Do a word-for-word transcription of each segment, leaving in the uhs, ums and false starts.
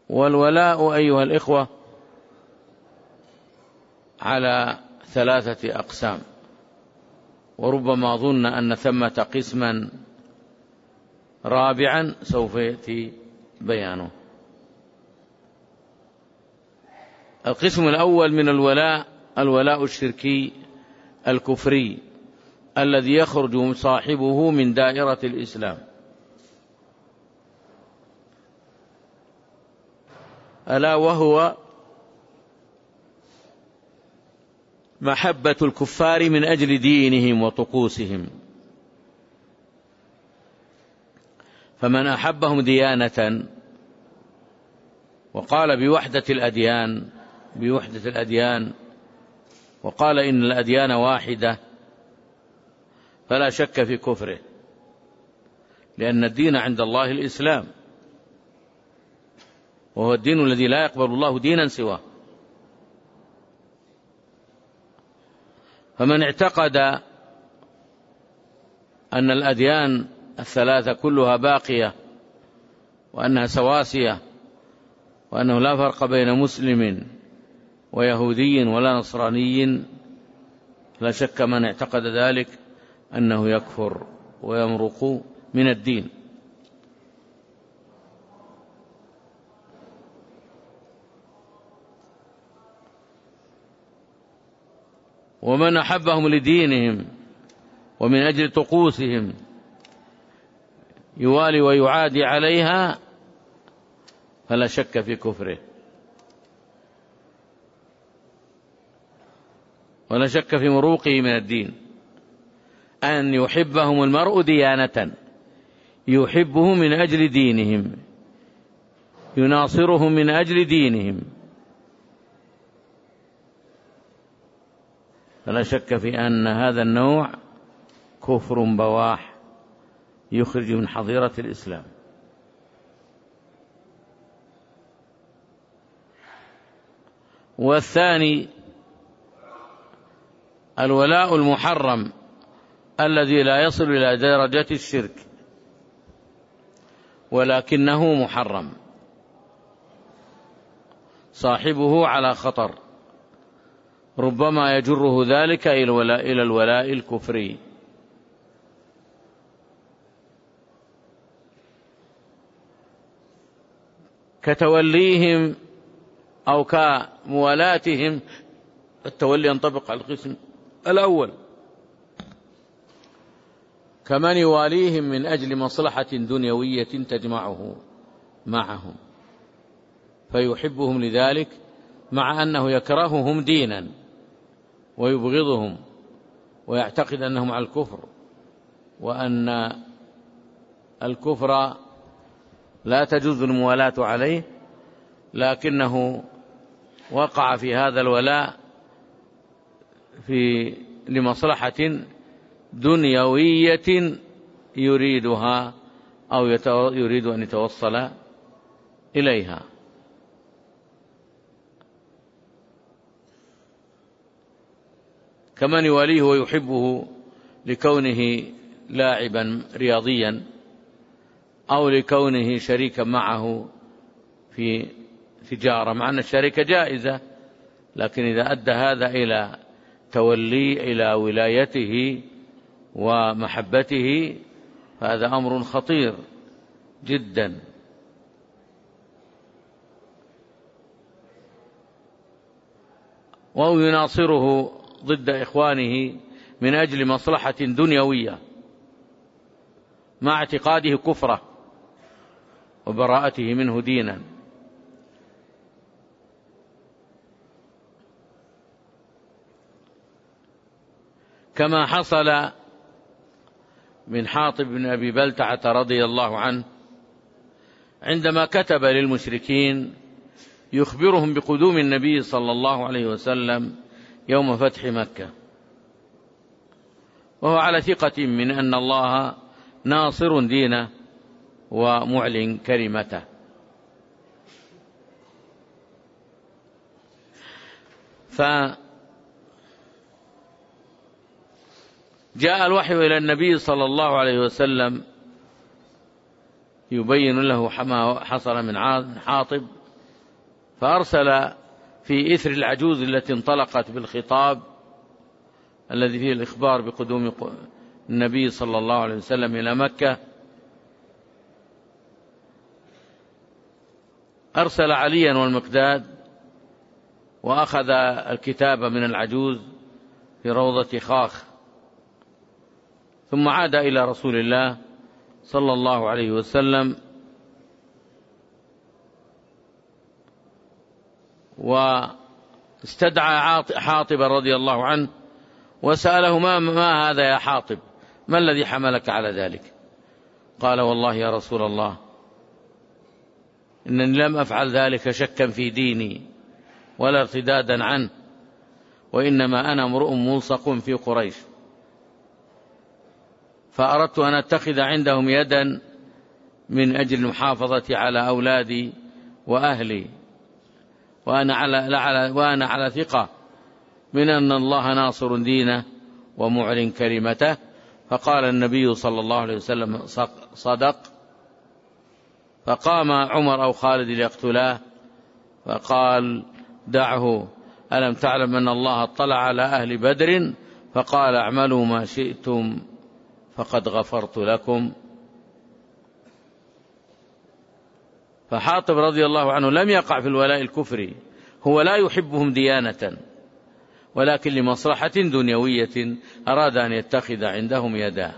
والولاء أيها الإخوة على ثلاثة أقسام، وربما ظن أن ثمة قسما رابعا سوف يأتي بيانه. القسم الأول من الولاء الولاء الشركي الكفري الذي يخرج صاحبه من دائرة الإسلام، ألا وهو محبة الكفار من أجل دينهم وطقوسهم، فمن أحبهم ديانة وقال بوحدة الأديان بوحدة الأديان وقال إن الأديان واحدة فلا شك في كفره، لأن الدين عند الله الإسلام، وهو الدين الذي لا يقبل الله دينا سواه. فمن اعتقد أن الأديان الثلاثة كلها باقية وأنها سواسية وأنه لا فرق بين مسلم ويهودي ولا نصراني، لا شك من اعتقد ذلك أنه يكفر ويمرق من الدين. ومن أحبهم لدينهم ومن أجل طقوسهم يوالي ويعادي عليها فلا شك في كفره، ولا شك في مروقه من الدين. أن يحبهم المرء ديانة، يحبه من أجل دينهم، يناصرهم من أجل دينهم، فلا شك في أن هذا النوع كفر بواح يخرج من حظيرة الإسلام. والثاني الولاء المحرم الذي لا يصل إلى درجة الشرك ولكنه محرم، صاحبه على خطر، ربما يجره ذلك إلى الولاء الكفري. كتوليهم أو كموالاتهم، التولي ينطبق على القسم الأول، كمن يواليهم من أجل مصلحة دنيوية تجمعه معهم فيحبهم لذلك، مع أنه يكرههم دينا ويبغضهم ويعتقد أنهم على الكفر، وأن الكفر لا تجوز الموالاة عليه، لكنه وقع في هذا الولاء في لمصلحة دنيوية يريدها أو يريد أن يتوصل إليها. كمن يواليه ويحبه لكونه لاعبا رياضيا أو لكونه شريكا معه في تجارة، مع أن الشركة جائزة، لكن إذا أدى هذا إلى تولي إلى ولايته ومحبته فهذا أمر خطير جدا. وهو يناصره ضد إخوانه من أجل مصلحة دنيوية مع اعتقاده كفره وبراءته منه دينا. كما حصل من حاطب بن أبي بلتعة رضي الله عنه عندما كتب للمشركين يخبرهم بقدوم النبي صلى الله عليه وسلم يوم فتح مكة، وهو على ثقة من أن الله ناصر دينه ومعلن كلمته. فجاء الوحي إلى النبي صلى الله عليه وسلم يبين له ما حصل من حاطب فأرسل في إثر العجوز التي انطلقت بالخطاب الذي فيه الإخبار بقدوم النبي صلى الله عليه وسلم إلى مكة، أرسل عليا والمقداد وأخذ الكتاب من العجوز في روضة خاخ، ثم عاد إلى رسول الله صلى الله عليه وسلم واستدعى حاطب رضي الله عنه وسأله: ما, ما هذا يا حاطب؟ ما الذي حملك على ذلك؟ قال: والله يا رسول الله إنني لم أفعل ذلك شكا في ديني ولا ارتدادا عنه، وإنما أنا امرؤ ملصق في قريش، فأردت أن أتخذ عندهم يدا من أجل المحافظة على أولادي وأهلي، وأنا على, وأنا على ثقة من أن الله ناصر دينه ومعلن كلمته. فقال النبي صلى الله عليه وسلم: صدق. فقام عمر أو خالد ليقتلاه، فقال: دعه، ألم تعلم أن الله اطلع على أهل بدر فقال: اعملوا ما شئتم فقد غفرت لكم. فحاطب رضي الله عنه لم يقع في الولاء الكفري، هو لا يحبهم ديانة، ولكن لمصلحة دنيوية أراد أن يتخذ عندهم يدا.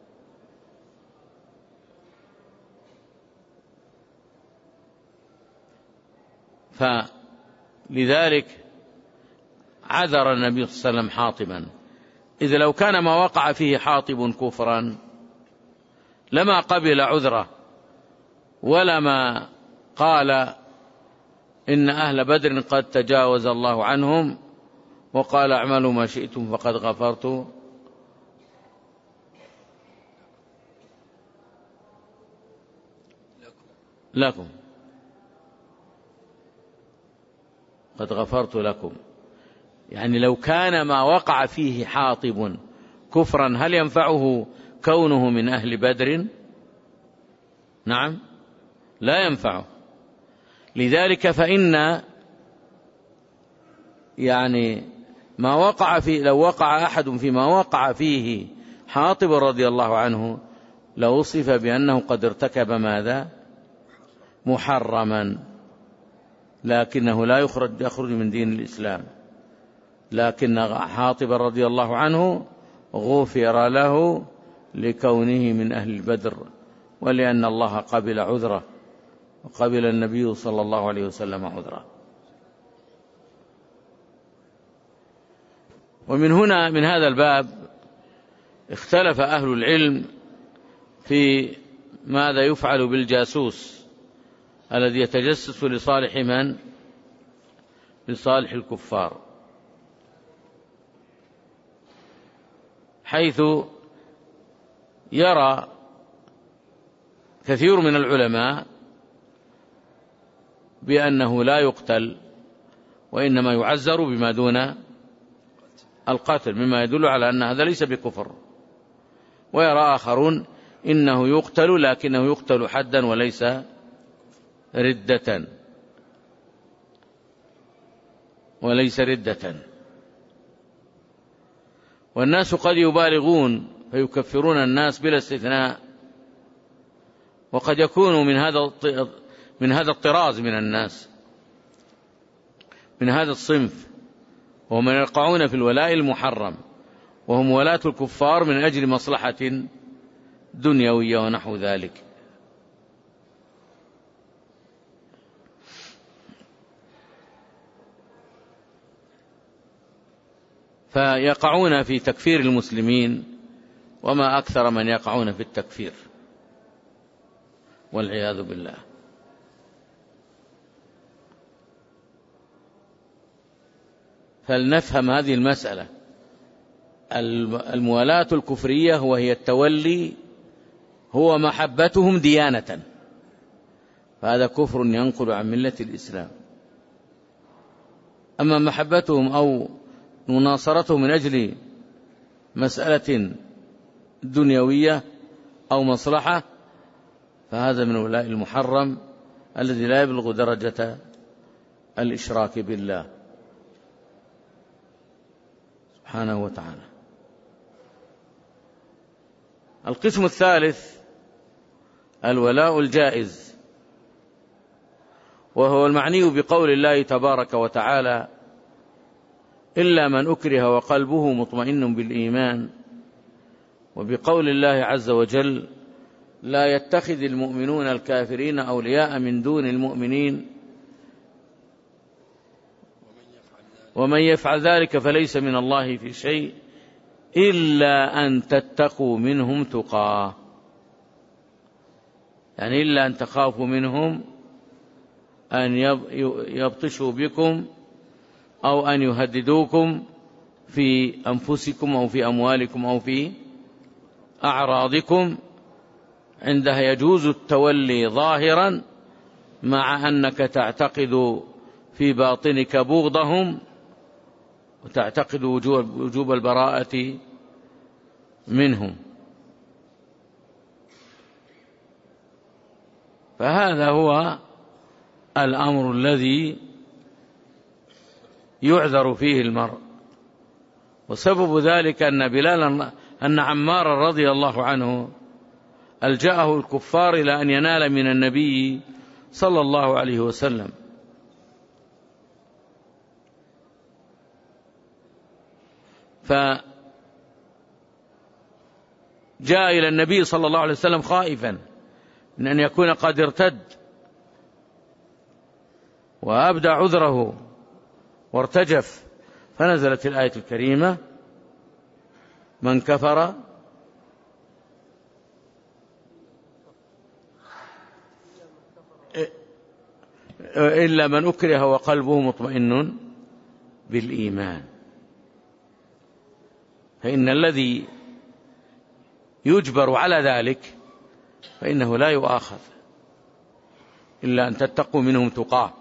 فلذلك عذر النبي صلى الله عليه وسلم حاطبا، إذ لو كان ما وقع فيه حاطب كفرا لما قبل عذره، ولما قال إن أهل بدر قد تجاوز الله عنهم وقال: اعملوا ما شئتم فقد غفرت لكم قد غفرت لكم. يعني لو كان ما وقع فيه حاطب كفرا هل ينفعه كونه من أهل بدر؟ نعم، لا ينفعه. لذلك فإن يعني ما وقع فيه، لو وقع أحد فيما وقع فيه حاطب رضي الله عنه لوصف بأنه قد ارتكب ماذا؟ محرما، لكنه لا يخرج يخرج من دين الإسلام. لكن حاطب رضي الله عنه غفر له لكونه من أهل البدر، ولأن الله قبل عذره وقبل النبي صلى الله عليه وسلم عذره. ومن هنا من هذا الباب اختلف أهل العلم في ماذا يفعل بالجاسوس الذي يتجسس لصالح من؟ لصالح الكفار، حيث يرى كثير من العلماء بأنه لا يقتل وإنما يعزر بما دون القتل، مما يدل على أن هذا ليس بكفر. ويرى آخرون إنه يقتل لكنه يقتل حدا وليس ردة وليس ردة. والناس قد يبالغون فيكفرون الناس بلا استثناء، وقد يكونوا من هذا من هذا الطراز من الناس، من هذا الصنف، وهم يقعون في الولاء المحرم، وهم ولاة الكفار من أجل مصلحة دنيوية ونحو ذلك. فيقعون في تكفير المسلمين، وما أكثر من يقعون في التكفير والعياذ بالله. فلنفهم هذه المسألة. الموالاة الكفرية وهي التولي هو محبتهم ديانة، فهذا كفر ينقل عن ملة الإسلام. أما محبتهم أو مناصرتهم من أجل مسألة دنيوية أو مصلحة فهذا من الولاء المحرم الذي لا يبلغ درجة الإشراك بالله سبحانه وتعالى. القسم الثالث الولاء الجائز، وهو المعني بقول الله تبارك وتعالى: إلا من أكره وقلبه مطمئن بالإيمان، وبقول الله عز وجل: لا يتخذ المؤمنون الكافرين أولياء من دون المؤمنين ومن يفعل ذلك فليس من الله في شيء إلا أن تتقوا منهم تقاه، يعني إلا أن تخافوا منهم أن يبطشوا بكم أو أن يهددوكم في أنفسكم أو في أموالكم أو في أعراضكم. عندها يجوز التولي ظاهرا مع أنك تعتقد في باطنك بغضهم وتعتقد وجوب البراءة منهم. فهذا هو الأمر الذي يعذر فيه المرء، وسبب ذلك أن بلال أن عمار رضي الله عنه ألجأه الكفار إلى أن ينال من النبي صلى الله عليه وسلم، فجاء إلى النبي صلى الله عليه وسلم خائفا من أن يكون قد ارتد، وأبدى عذره وارتجف، فنزلت الآية الكريمة: من كفر إلا من أكره وقلبه مطمئن بالإيمان. فإن الذي يجبر على ذلك فإنه لا يؤاخذ إلا أن تتقوا منهم تقاه،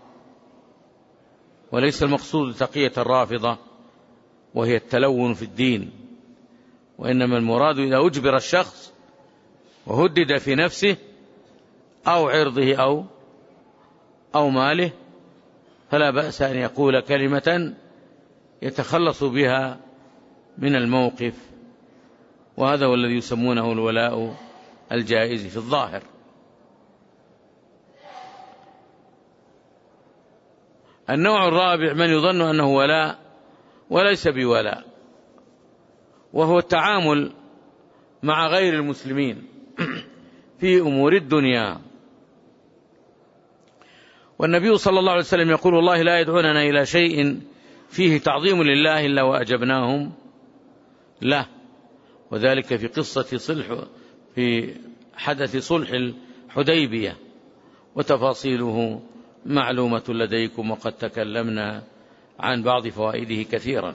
وليس المقصود تقية الرافضة وهي التلون في الدين، وإنما المراد إذا أجبر الشخص وهدد في نفسه أو عرضه أو أو ماله فلا بأس أن يقول كلمة يتخلص بها من الموقف، وهذا هو الذي يسمونه الولاء الجائز في الظاهر. النوع الرابع من يظن أنه ولاء وليس بولاء، وهو التعامل مع غير المسلمين في أمور الدنيا. والنبي صلى الله عليه وسلم يقول: الله لا يدعوننا إلى شيء فيه تعظيم لله إلا وأجبناهم له، وذلك في قصة صلح في حدث صلح الحديبية، وتفاصيله معلومة لديكم وقد تكلمنا عن بعض فوائده كثيرا.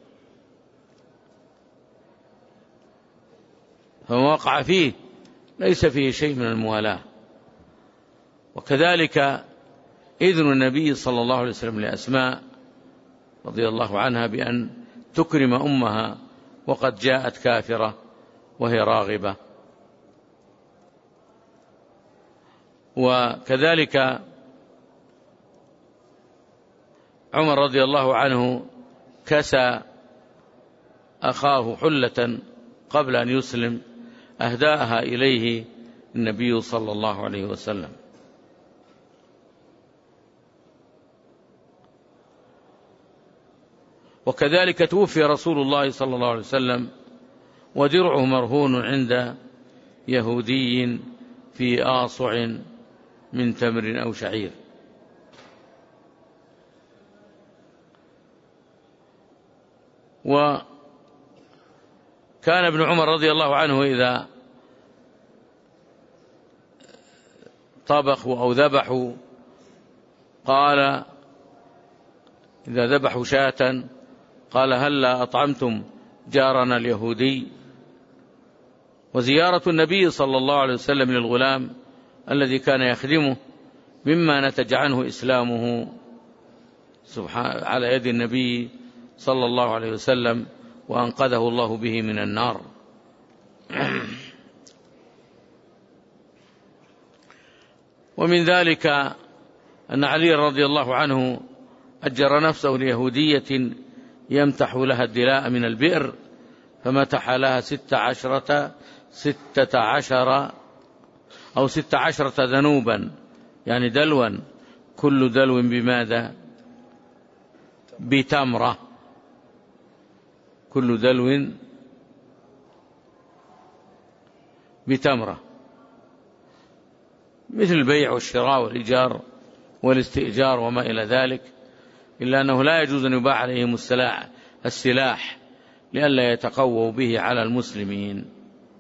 فما وقع فيه ليس فيه شيء من الموالاة. وكذلك إذن النبي صلى الله عليه وسلم لأسماء رضي الله عنها بأن تكرم أمها وقد جاءت كافرة وهي راغبة. وكذلك عمر رضي الله عنه كسى أخاه حلة قبل أن يسلم أهداها إليه النبي صلى الله عليه وسلم. وكذلك توفي رسول الله صلى الله عليه وسلم ودرعه مرهون عند يهودي في آصع من تمر أو شعير. وكان ابن عمر رضي الله عنه إذا طبخوا أو ذبحوا قال إذا ذبحوا شاة قال: هلا أطعمتم جارنا اليهودي. وزيارة النبي صلى الله عليه وسلم للغلام الذي كان يخدمه مما نتج عنه إسلامه سبحان على يد النبي صلى الله عليه وسلم، وأنقذه الله به من النار. ومن ذلك أن علي رضي الله عنه أجر نفسه ليهودية يمتح لها الدلاء من البئر، فمتح لها ست عشرة ستة عشر أو ست عشرة ذنوبا، يعني دلوا، كل دلو بماذا؟ بتمرة، كل دلو بتمرة، مثل البيع والشراء والإيجار والاستئجار وما إلى ذلك، إلا أنه لا يجوز أن يباع عليهم السلاح لئلا يتقووا به على المسلمين.